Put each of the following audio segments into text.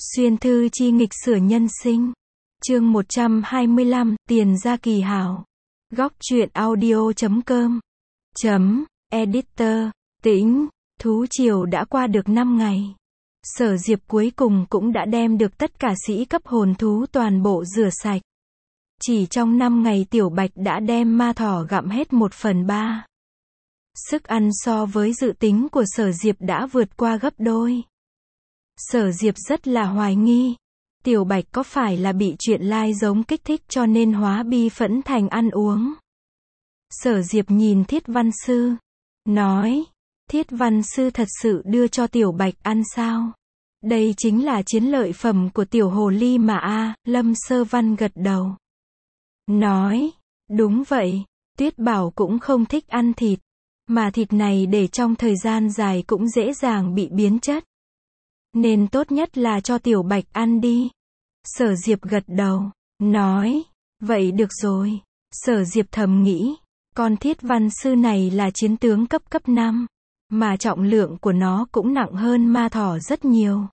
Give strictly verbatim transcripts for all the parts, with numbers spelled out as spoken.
Xuyên thư chi nghịch sửa nhân sinh. Chương một trăm hai mươi lăm, tiền gia kỳ hảo. Góc truyện audio chấm com. Chấm, editor, tĩnh, thú triều đã qua được năm ngày. Sở Diệp cuối cùng cũng đã đem được tất cả sĩ cấp hồn thú toàn bộ rửa sạch. Chỉ trong năm ngày Tiểu Bạch đã đem ma thỏ gặm hết một phần ba. Sức ăn so với dự tính của Sở Diệp đã vượt qua gấp đôi. Sở Diệp rất là hoài nghi, Tiểu Bạch có phải là bị chuyện lai giống kích thích cho nên hóa bi phẫn thành ăn uống. Sở Diệp nhìn Thiết Văn Sư, nói, Thiết Văn Sư thật sự đưa cho Tiểu Bạch ăn sao? Đây chính là chiến lợi phẩm của tiểu hồ ly mà a. Lâm Sơ Văn gật đầu. Nói, đúng vậy, Tuyết Bảo cũng không thích ăn thịt, mà thịt này để trong thời gian dài cũng dễ dàng bị biến chất. Nên tốt nhất là cho Tiểu Bạch ăn đi. Sở Diệp gật đầu, nói, vậy được rồi. Sở Diệp thầm nghĩ, con Thiết Văn Sư này là chiến tướng cấp cấp năm, mà trọng lượng của nó cũng nặng hơn ma thỏ rất nhiều.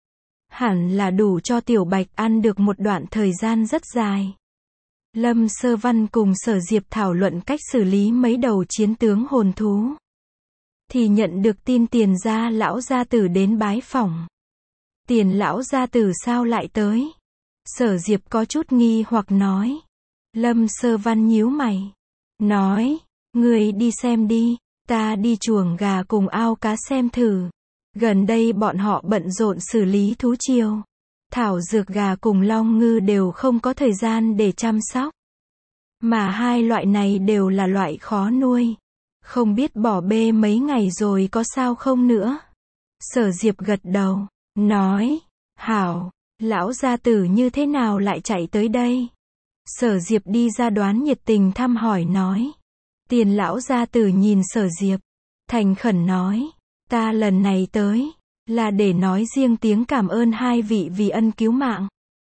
Hẳn là đủ cho Tiểu Bạch ăn được một đoạn thời gian rất dài. Lâm Sơ Văn cùng Sở Diệp thảo luận cách xử lý mấy đầu chiến tướng hồn thú. Thì nhận được tin Tiền gia lão gia tử đến bái phỏng. Tiền lão gia tử sao lại tới? Sở Diệp có chút nghi hoặc nói. Lâm Sơ Văn nhíu mày. Nói, người đi xem đi, ta đi chuồng gà cùng ao cá xem thử. Gần đây bọn họ bận rộn xử lý thú triều. Thảo dược gà cùng long ngư đều không có thời gian để chăm sóc. Mà hai loại này đều là loại khó nuôi. Không biết bỏ bê mấy ngày rồi có sao không nữa. Sở Diệp gật đầu, nói, hảo, lão gia tử như thế nào lại chạy tới đây? Sở Diệp đi ra đoán nhiệt tình thăm hỏi nói. Tiền lão gia tử nhìn Sở Diệp, thành khẩn nói, ta lần này tới, là để nói riêng tiếng cảm ơn hai vị vì ân cứu mạng.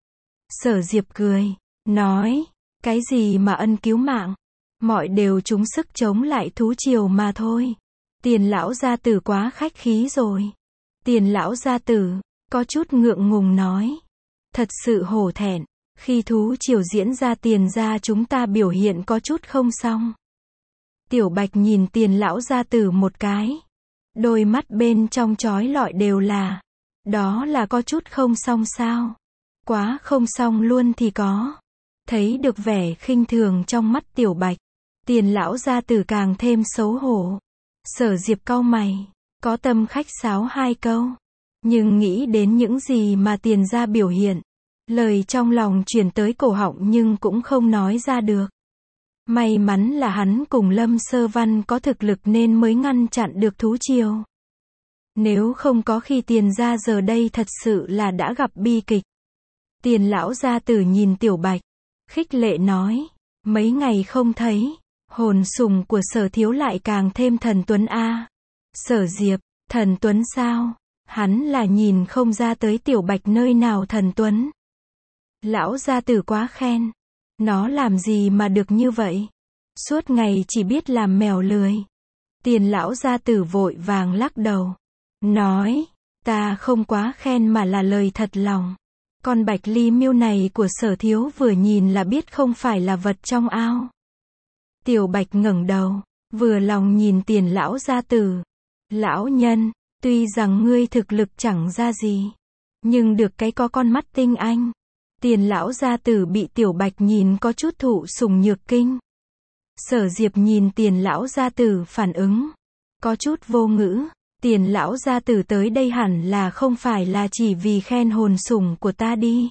Sở Diệp cười, nói, cái gì mà ân cứu mạng? Mọi đều trúng sức chống lại thú triều mà thôi. Tiền lão gia tử quá khách khí rồi. Tiền lão gia tử, có chút ngượng ngùng nói. Thật sự hổ thẹn, khi thú triều diễn ra Tiền gia chúng ta biểu hiện có chút không xong. Tiểu Bạch nhìn Tiền lão gia tử một cái. Đôi mắt bên trong chói lọi đều là. Đó là có chút không xong sao? Quá không xong luôn thì có. Thấy được vẻ khinh thường trong mắt Tiểu Bạch. Tiền lão gia tử càng thêm xấu hổ. Sở Diệp cau mày, có tâm khách sáo hai câu. Nhưng nghĩ đến những gì mà Tiền gia biểu hiện. Lời trong lòng truyền tới cổ họng nhưng cũng không nói ra được. May mắn là hắn cùng Lâm Sơ Văn có thực lực nên mới ngăn chặn được thú triều. Nếu không có khi Tiền gia giờ đây thật sự là đã gặp bi kịch. Tiền lão gia tử nhìn Tiểu Bạch, khích lệ nói, mấy ngày không thấy, hồn sùng của Sở thiếu lại càng thêm thần tuấn a. Sở Diệp, thần tuấn sao? Hắn là nhìn không ra tới Tiểu Bạch nơi nào thần tuấn. Lão gia tử quá khen. Nó làm gì mà được như vậy? Suốt ngày chỉ biết làm mèo lười. Tiền lão gia tử vội vàng lắc đầu. Nói, ta không quá khen mà là lời thật lòng. Con bạch ly miêu này của Sở thiếu vừa nhìn là biết không phải là vật trong ao. Tiểu Bạch ngẩng đầu, vừa lòng nhìn Tiền lão gia tử. Lão nhân, tuy rằng ngươi thực lực chẳng ra gì, nhưng được cái có con mắt tinh anh. Tiền lão gia tử bị Tiểu Bạch nhìn có chút thụ sủng nhược kinh. Sở Diệp nhìn Tiền lão gia tử phản ứng, có chút vô ngữ. Tiền lão gia tử tới đây hẳn là không phải là chỉ vì khen hồn sủng của ta đi.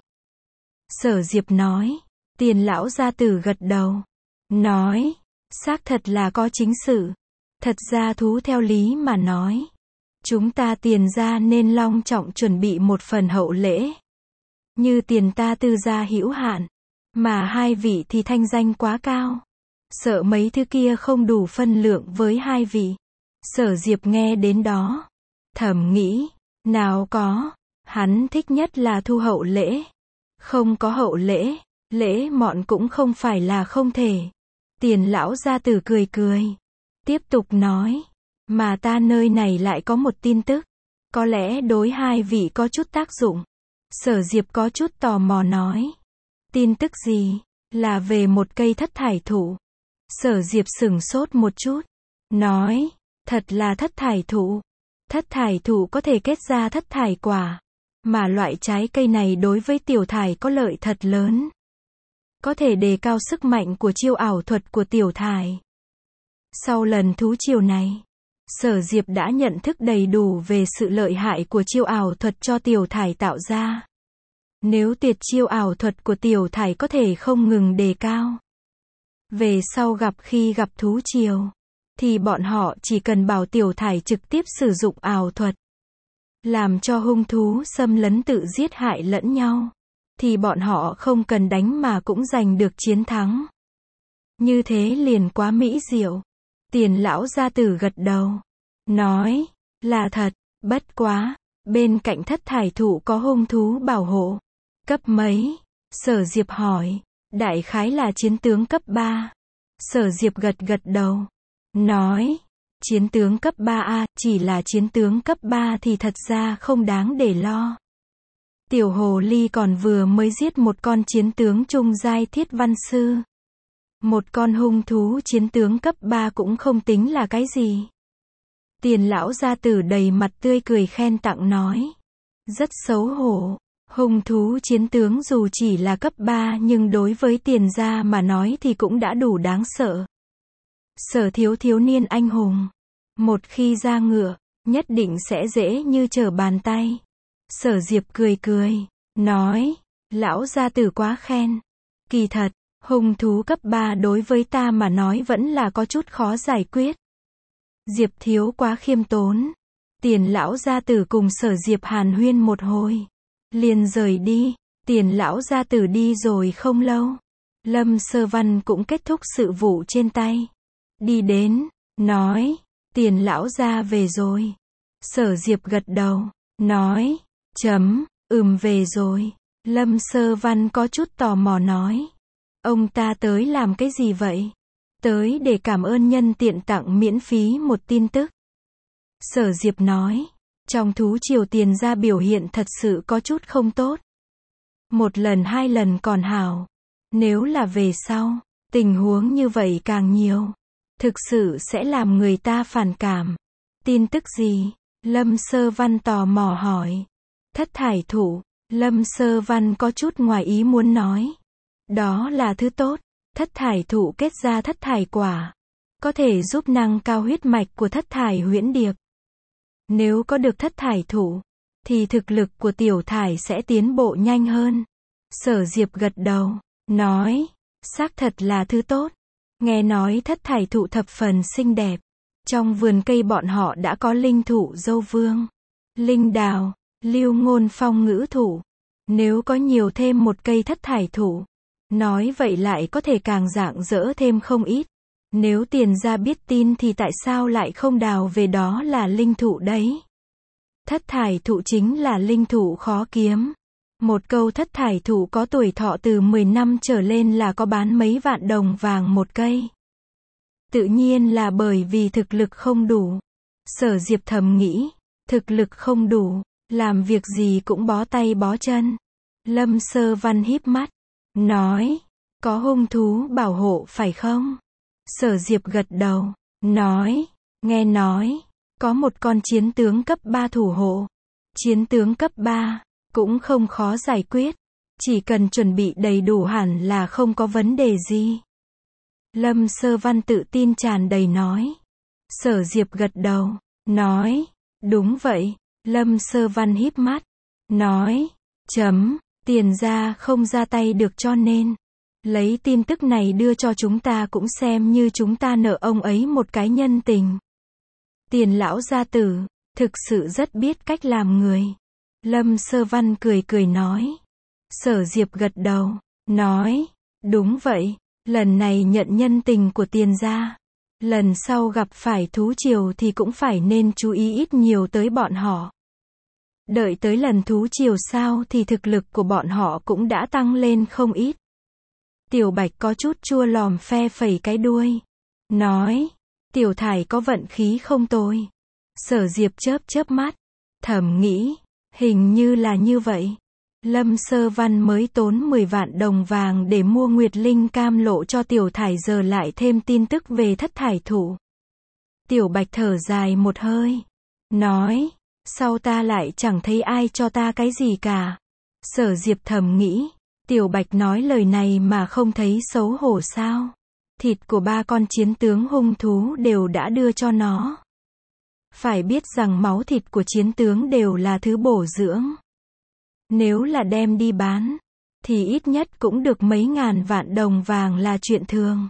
Sở Diệp nói. Tiền lão gia tử gật đầu, nói, xác thật là có chính sự. Thật ra thú theo lý mà nói, chúng ta Tiền gia nên long trọng chuẩn bị một phần hậu lễ. Như tiền ta Tư gia hữu hạn, mà hai vị thì thanh danh quá cao. Sợ mấy thứ kia không đủ phân lượng với hai vị. Sở Diệp nghe đến đó, thầm nghĩ, nào có, hắn thích nhất là thu hậu lễ. Không có hậu lễ, lễ mọn cũng không phải là không thể. Tiền lão gia tử cười cười, tiếp tục nói, mà ta nơi này lại có một tin tức, có lẽ đối hai vị có chút tác dụng. Sở Diệp có chút tò mò nói. Tin tức gì? Là về một cây thất thải thụ. Sở Diệp sửng sốt một chút. Nói, thật là thất thải thụ. Thất thải thụ có thể kết ra thất thải quả. Mà loại trái cây này đối với tiểu thải có lợi thật lớn. Có thể đề cao sức mạnh của chiêu ảo thuật của tiểu thải. Sau lần thú chiều này, Sở Diệp đã nhận thức đầy đủ về sự lợi hại của chiêu ảo thuật cho tiểu thải tạo ra. Nếu tuyệt chiêu ảo thuật của tiểu thải có thể không ngừng đề cao. Về sau gặp khi gặp thú triều, thì bọn họ chỉ cần bảo tiểu thải trực tiếp sử dụng ảo thuật. Làm cho hung thú xâm lấn tự giết hại lẫn nhau. Thì bọn họ không cần đánh mà cũng giành được chiến thắng. Như thế liền quá mỹ diệu. Tiền lão gia tử gật đầu. Nói, là thật, bất quá. Bên cạnh thất thải thụ có hung thú bảo hộ. Cấp mấy? Sở Diệp hỏi. Đại khái là chiến tướng cấp ba. Sở Diệp gật gật đầu. Nói, chiến tướng cấp ba a, chỉ là chiến tướng cấp ba thì thật ra không đáng để lo. Tiểu hồ ly còn vừa mới giết một con chiến tướng trung giai thiết văn sư. Một con hung thú chiến tướng cấp ba cũng không tính là cái gì. Tiền lão gia tử đầy mặt tươi cười khen tặng nói. Rất xấu hổ. Hung thú chiến tướng dù chỉ là cấp ba nhưng đối với tiền gia mà nói thì cũng đã đủ đáng sợ. Sở thiếu thiếu niên anh hùng. Một khi ra ngựa, nhất định sẽ dễ như trở bàn tay. Sở Diệp cười cười, nói, lão gia tử quá khen. Kỳ thật, hung thú cấp ba đối với ta mà nói vẫn là có chút khó giải quyết. Diệp thiếu quá khiêm tốn. Tiền lão gia tử cùng Sở Diệp hàn huyên một hồi. Liền rời đi, tiền lão gia tử đi rồi không lâu. Lâm Sơ Văn cũng kết thúc sự vụ trên tay. Đi đến, nói, tiền lão gia về rồi. Sở Diệp gật đầu, nói, chấm, ừm về rồi. Lâm Sơ Văn có chút tò mò nói. Ông ta tới làm cái gì vậy? Tới để cảm ơn nhân tiện tặng miễn phí một tin tức. Sở Diệp nói. Trong thú triều tiền gia biểu hiện thật sự có chút không tốt. Một lần hai lần còn hảo. Nếu là về sau, tình huống như vậy càng nhiều. Thực sự sẽ làm người ta phản cảm. Tin tức gì? Lâm Sơ Văn tò mò hỏi. Thất thải thụ. Lâm Sơ Văn có chút ngoài ý muốn nói. Đó là thứ tốt. Thất thải thụ kết ra thất thải quả. Có thể giúp nâng cao huyết mạch của thất thải huyễn điệp. Nếu có được thất thải thụ, thì thực lực của tiểu thải sẽ tiến bộ nhanh hơn. Sở Diệp gật đầu, nói, xác thật là thứ tốt. Nghe nói thất thải thụ thập phần xinh đẹp. Trong vườn cây bọn họ đã có linh thụ dâu vương, linh đào, lưu ngôn phong ngữ thụ. Nếu có nhiều thêm một cây thất thải thụ, nói vậy lại có thể càng rạng rỡ thêm không ít. Nếu tiền gia biết tin thì tại sao lại không đào về đó là linh thụ đấy. Thất thải thụ chính là linh thụ khó kiếm. Một câu thất thải thụ có tuổi thọ từ mười năm trở lên là có bán mấy vạn đồng vàng một cây. Tự nhiên là bởi vì thực lực không đủ. Sở Diệp thầm nghĩ, thực lực không đủ, làm việc gì cũng bó tay bó chân. Lâm Sơ Văn híp mắt, nói, có hung thú bảo hộ phải không? Sở Diệp gật đầu, nói, nghe nói, có một con chiến tướng cấp ba thủ hộ. Chiến tướng cấp ba, cũng không khó giải quyết. Chỉ cần chuẩn bị đầy đủ hẳn là không có vấn đề gì. Lâm Sơ Văn tự tin tràn đầy nói. Sở Diệp gật đầu, nói, đúng vậy. Lâm Sơ Văn híp mắt, nói, chấm, tiền gia không ra tay được cho nên. Lấy tin tức này đưa cho chúng ta cũng xem như chúng ta nợ ông ấy một cái nhân tình. Tiền lão gia tử, thực sự rất biết cách làm người. Lâm Sơ Văn cười cười nói. Sở Diệp gật đầu, nói, đúng vậy, lần này nhận nhân tình của tiền gia. Lần sau gặp phải thú triều thì cũng phải nên chú ý ít nhiều tới bọn họ. Đợi tới lần thú triều sao thì thực lực của bọn họ cũng đã tăng lên không ít. Tiểu Bạch có chút chua lòm phe phẩy cái đuôi. Nói, Tiểu Thải có vận khí không tồi. Sở Diệp chớp chớp mắt. Thầm nghĩ, hình như là như vậy. Lâm Sơ Văn mới tốn mười vạn đồng vàng để mua Nguyệt Linh cam lộ cho Tiểu Thải, giờ lại thêm tin tức về thất thải thụ. Tiểu Bạch thở dài một hơi, nói, sao ta lại chẳng thấy ai cho ta cái gì cả. Sở Diệp thầm nghĩ, Tiểu Bạch nói lời này mà không thấy xấu hổ sao? Thịt của ba con chiến tướng hung thú đều đã đưa cho nó. Phải biết rằng máu thịt của chiến tướng đều là thứ bổ dưỡng. Nếu là đem đi bán, thì ít nhất cũng được mấy ngàn vạn đồng vàng là chuyện thường.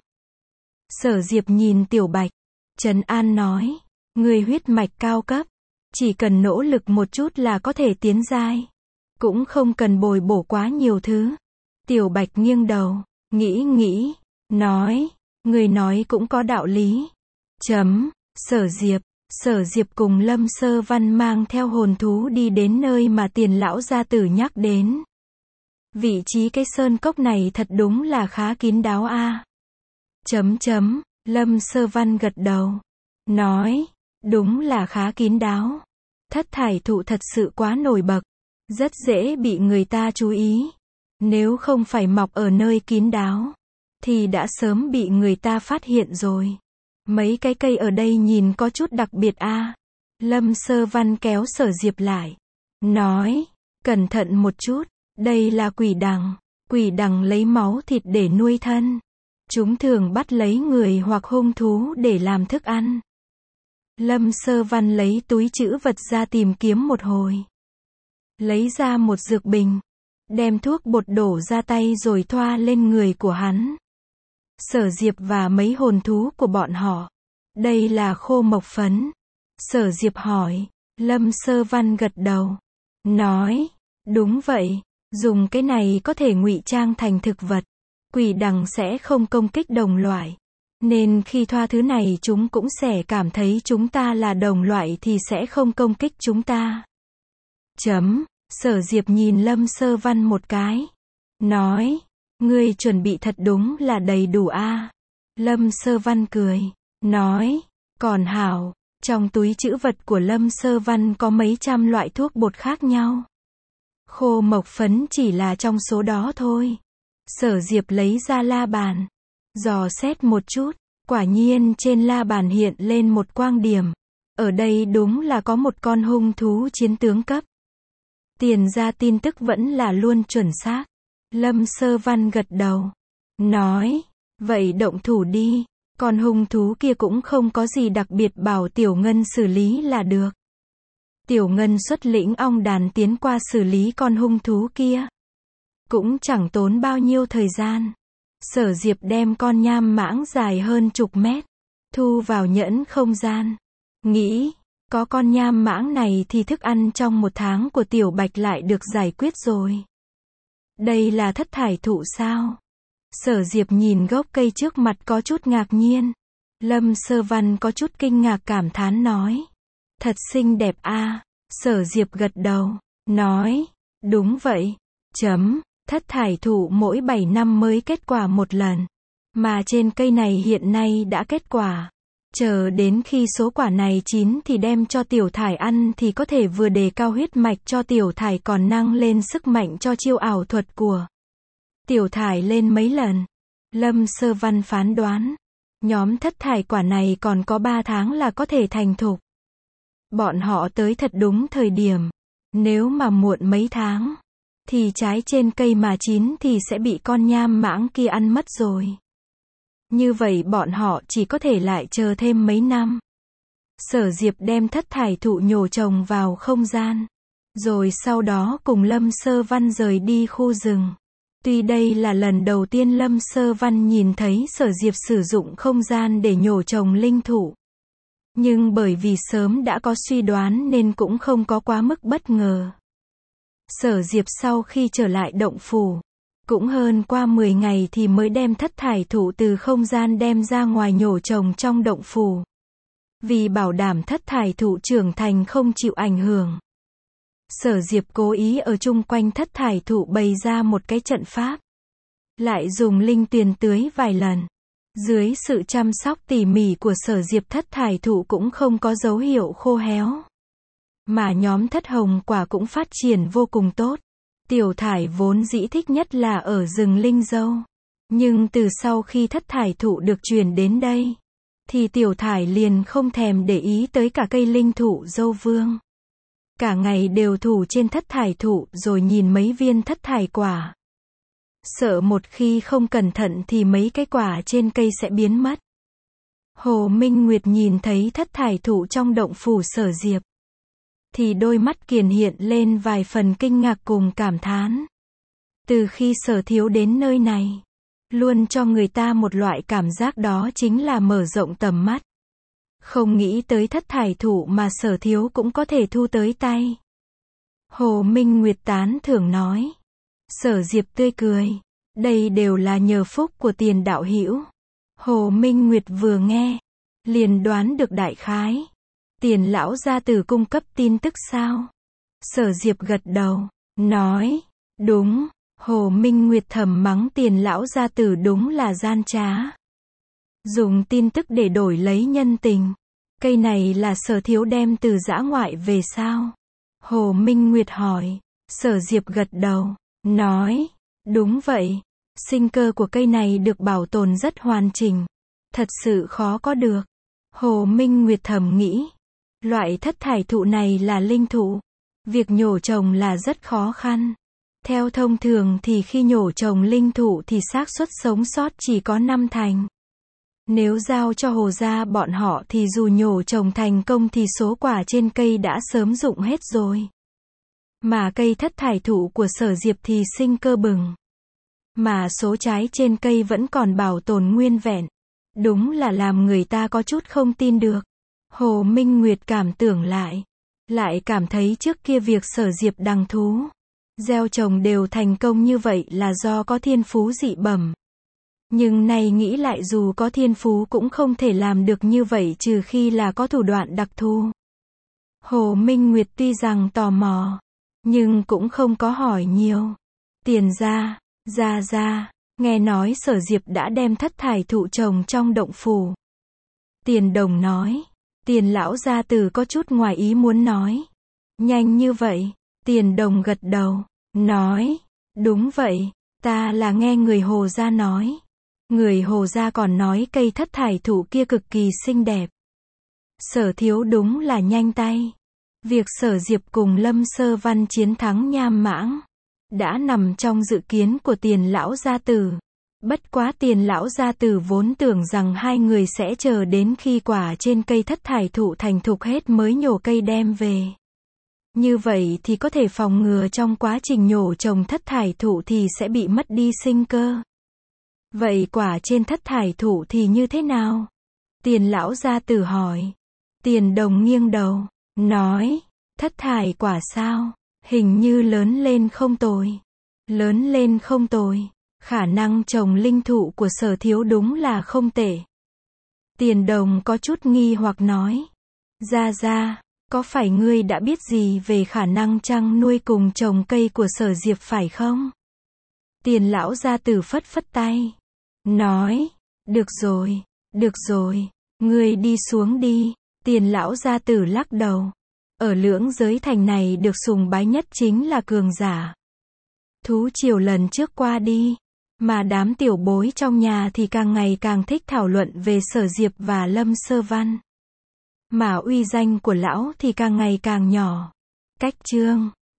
Sở Diệp nhìn Tiểu Bạch, trấn an nói, người huyết mạch cao cấp, chỉ cần nỗ lực một chút là có thể tiến giai. Cũng không cần bồi bổ quá nhiều thứ. Tiểu Bạch nghiêng đầu, nghĩ nghĩ, nói, người nói cũng có đạo lý. Chấm, Sở Diệp. Sở Diệp cùng Lâm Sơ Văn mang theo hồn thú đi đến nơi mà Tiền lão gia tử nhắc đến. Vị trí cái sơn cốc này thật đúng là khá kín đáo a. Chấm chấm, Lâm Sơ Văn gật đầu, nói, đúng là khá kín đáo. Thất thải thụ thật sự quá nổi bật, rất dễ bị người ta chú ý. Nếu không phải mọc ở nơi kín đáo, thì đã sớm bị người ta phát hiện rồi. Mấy cái cây ở đây nhìn có chút đặc biệt a. À. Lâm Sơ Văn kéo Sở Diệp lại, nói, cẩn thận một chút, đây là quỷ đằng. Quỷ đằng lấy máu thịt để nuôi thân. Chúng thường bắt lấy người hoặc hung thú để làm thức ăn. Lâm Sơ Văn lấy túi trữ vật ra tìm kiếm một hồi. Lấy ra một dược bình, đem thuốc bột đổ ra tay rồi thoa lên người của hắn. Sở Diệp và mấy hồn thú của bọn họ. Đây là khô mộc phấn. Sở Diệp hỏi. Lâm Sơ Văn gật đầu, nói, đúng vậy, dùng cái này có thể ngụy trang thành thực vật. Quỷ đằng sẽ không công kích đồng loại. Nên khi thoa thứ này chúng cũng sẽ cảm thấy chúng ta là đồng loại thì sẽ không công kích chúng ta. Chấm, Sở Diệp nhìn Lâm Sơ Văn một cái. Nói, ngươi chuẩn bị thật đúng là đầy đủ a. À. Lâm Sơ Văn cười, nói, còn hảo, trong túi trữ vật của Lâm Sơ Văn có mấy trăm loại thuốc bột khác nhau. Khô mộc phấn chỉ là trong số đó thôi. Sở Diệp lấy ra la bàn, dò xét một chút, quả nhiên trên la bàn hiện lên một quang điểm. Ở đây đúng là có một con hung thú chiến tướng cấp. Tiền ra tin tức vẫn là luôn chuẩn xác. Lâm Sơ Văn gật đầu, nói, vậy động thủ đi, con hung thú kia cũng không có gì đặc biệt, bảo Tiểu Ngân xử lý là được. Tiểu Ngân xuất lĩnh ong đàn tiến qua xử lý con hung thú kia. Cũng chẳng tốn bao nhiêu thời gian. Sở Diệp đem con nham mãng dài hơn chục mét, thu vào nhẫn không gian. Nghĩ, có con nham mãng này thì thức ăn trong một tháng của Tiểu Bạch lại được giải quyết rồi. Đây là thất thải thụ sao? Sở Diệp nhìn gốc cây trước mặt có chút ngạc nhiên. Lâm Sơ Văn có chút kinh ngạc cảm thán nói. Thật xinh đẹp a. À. Sở Diệp gật đầu, nói, đúng vậy. Chấm, thất thải thụ mỗi bảy năm mới kết quả một lần. Mà trên cây này hiện nay đã kết quả. Chờ đến khi số quả này chín thì đem cho Tiểu Thải ăn thì có thể vừa đề cao huyết mạch cho Tiểu Thải còn năng lên sức mạnh cho chiêu ảo thuật của Tiểu Thải lên mấy lần. Lâm Sơ Văn phán đoán, nhóm thất thải quả này còn có ba tháng là có thể thành thục. Bọn họ tới thật đúng thời điểm. Nếu mà muộn mấy tháng, thì trái trên cây mà chín thì sẽ bị con nham mãng kia ăn mất rồi. Như vậy bọn họ chỉ có thể lại chờ thêm mấy năm. Sở Diệp đem thất thải thụ nhổ trồng vào không gian. Rồi sau đó cùng Lâm Sơ Văn rời đi khu rừng. Tuy đây là lần đầu tiên Lâm Sơ Văn nhìn thấy Sở Diệp sử dụng không gian để nhổ trồng linh thụ. Nhưng bởi vì sớm đã có suy đoán nên cũng không có quá mức bất ngờ. Sở Diệp sau khi trở lại động phủ, cũng hơn qua mười ngày thì mới đem thất thải thụ từ không gian đem ra ngoài nhổ trồng trong động phủ. Vì bảo đảm thất thải thụ trưởng thành không chịu ảnh hưởng, Sở Diệp cố ý ở chung quanh thất thải thụ bày ra một cái trận pháp. Lại dùng linh tuyền tưới vài lần. Dưới sự chăm sóc tỉ mỉ của Sở Diệp, thất thải thụ cũng không có dấu hiệu khô héo. Mà nhóm thất hồng quả cũng phát triển vô cùng tốt. Tiểu Thải vốn dĩ thích nhất là ở rừng Linh Dâu. Nhưng từ sau khi thất thải thụ được truyền đến đây, thì Tiểu Thải liền không thèm để ý tới cả cây linh thụ dâu vương. Cả ngày đều thủ trên thất thải thụ rồi nhìn mấy viên thất thải quả. Sợ một khi không cẩn thận thì mấy cái quả trên cây sẽ biến mất. Hồ Minh Nguyệt nhìn thấy thất thải thụ trong động phủ Sở Diệp, thì đôi mắt kiền hiện lên vài phần kinh ngạc cùng cảm thán. Từ khi Sở thiếu đến nơi này, luôn cho người ta một loại cảm giác đó chính là mở rộng tầm mắt. Không nghĩ tới thất thải thụ mà Sở thiếu cũng có thể thu tới tay. Hồ Minh Nguyệt tán thưởng nói. Sở Diệp tươi cười. Đây đều là nhờ phúc của Tiền đạo hữu. Hồ Minh Nguyệt vừa nghe, liền đoán được đại khái. Tiền lão gia tử cung cấp tin tức sao? Sở Diệp gật đầu, nói, đúng. Hồ Minh Nguyệt thầm mắng Tiền lão gia tử đúng là gian trá. Dùng tin tức để đổi lấy nhân tình. Cây này là Sở thiếu đem từ dã ngoại về sao? Hồ Minh Nguyệt hỏi. Sở Diệp gật đầu, nói, đúng vậy. Sinh cơ của cây này được bảo tồn rất hoàn chỉnh. Thật sự khó có được. Hồ Minh Nguyệt thầm nghĩ. Loại thất thải thụ này là linh thụ. Việc nhổ trồng là rất khó khăn. Theo thông thường thì khi nhổ trồng linh thụ thì xác suất sống sót chỉ có năm thành. Nếu giao cho Hồ gia bọn họ thì dù nhổ trồng thành công thì số quả trên cây đã sớm rụng hết rồi. Mà cây thất thải thụ của Sở Diệp thì sinh cơ bừng. Mà số trái trên cây vẫn còn bảo tồn nguyên vẹn. Đúng là làm người ta có chút không tin được. Hồ Minh Nguyệt cảm tưởng lại. Lại cảm thấy trước kia việc Sở Diệp đằng thú gieo trồng đều thành công như vậy là do có thiên phú dị bẩm. Nhưng nay nghĩ lại dù có thiên phú cũng không thể làm được như vậy trừ khi là có thủ đoạn đặc thù. Hồ Minh Nguyệt tuy rằng tò mò, nhưng cũng không có hỏi nhiều. Tiền gia, gia gia, nghe nói Sở Diệp đã đem thất thải thụ trồng trong động phủ. Tiền Đồng nói. Tiền lão gia tử có chút ngoài ý muốn nói. Nhanh như vậy? Tiền Đồng gật đầu, nói, đúng vậy, ta là nghe người Hồ gia nói. Người Hồ gia còn nói cây thất thải thụ kia cực kỳ xinh đẹp. Sở thiếu đúng là nhanh tay. Việc Sở Diệp cùng Lâm Sơ Văn chiến thắng Nham Mãng đã nằm trong dự kiến của Tiền lão gia tử. Bất quá Tiền lão gia tử vốn tưởng rằng hai người sẽ chờ đến khi quả trên cây thất thải thụ thành thục hết mới nhổ cây đem về. Như vậy thì có thể phòng ngừa trong quá trình nhổ trồng thất thải thụ thì sẽ bị mất đi sinh cơ. Vậy quả trên thất thải thụ thì như thế nào? Tiền lão gia tử hỏi. Tiền Đồng nghiêng đầu, nói, thất thải quả sao? Hình như lớn lên không tồi. Lớn lên không tồi. Khả năng trồng linh thụ của Sở thiếu đúng là không tệ. Tiền Đồng có chút nghi hoặc nói. Gia gia, có phải ngươi đã biết gì về khả năng chăn nuôi cùng trồng cây của Sở Diệp phải không? Tiền lão gia tử phất phất tay. Nói, được rồi, được rồi, ngươi đi xuống đi. Tiền lão gia tử lắc đầu. Ở lưỡng giới thành này được sùng bái nhất chính là cường giả. Thú triều lần trước qua đi. Mà đám tiểu bối trong nhà thì càng ngày càng thích thảo luận về Sở Diệp và Lâm Sơ Văn. Mà uy danh của lão thì càng ngày càng nhỏ. Cách chương